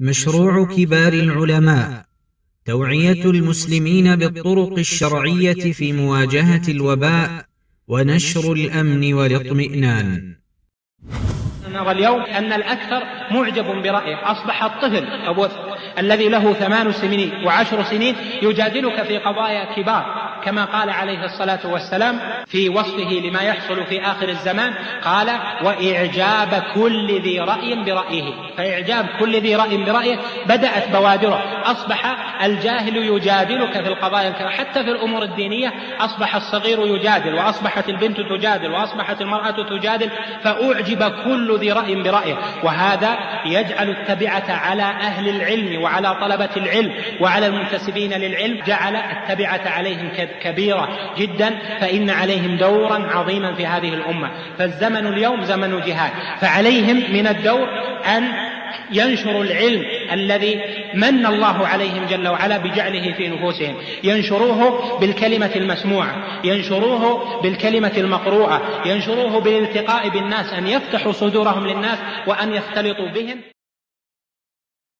مشروع كبار العلماء توعية المسلمين بالطرق الشرعية في مواجهة الوباء ونشر الأمن والاطمئنان. نرى اليوم أن الأكثر معجب برأيه. أصبح الطفل الذي له 8 سنين و10 سنين يجادلك في قضايا كبار، كما قال عليه الصلاة والسلام في وصفه لما يحصل في آخر الزمان، قال: وإعجاب كل ذي رأي برأيه. فإعجاب كل ذي رأي برأيه بدأت بوادره. أصبح الجاهل يجادلك في القضايا، حتى في الأمور الدينية أصبح الصغير يجادل، وأصبحت البنت تجادل، وأصبحت المرأة تجادل، فأعجب كل ذي رأي برأيه. وهذا يجعل التبعة على أهل العلم وعلى طلبة العلم وعلى المنتسبين للعلم، جعل التبعة عليهم كبيرة جدا، فإن عليهم دورا عظيما في هذه الأمة. فالزمن اليوم زمن جهاد، فعليهم من الدور أن ينشروا العلم الذي من الله عليهم جل وعلا بجعله في نفوسهم، ينشروه بالكلمة المسموعة، ينشروه بالكلمة المقروءة، ينشروه بالالتقاء بالناس، أن يفتحوا صدورهم للناس وأن يختلطوا بهم.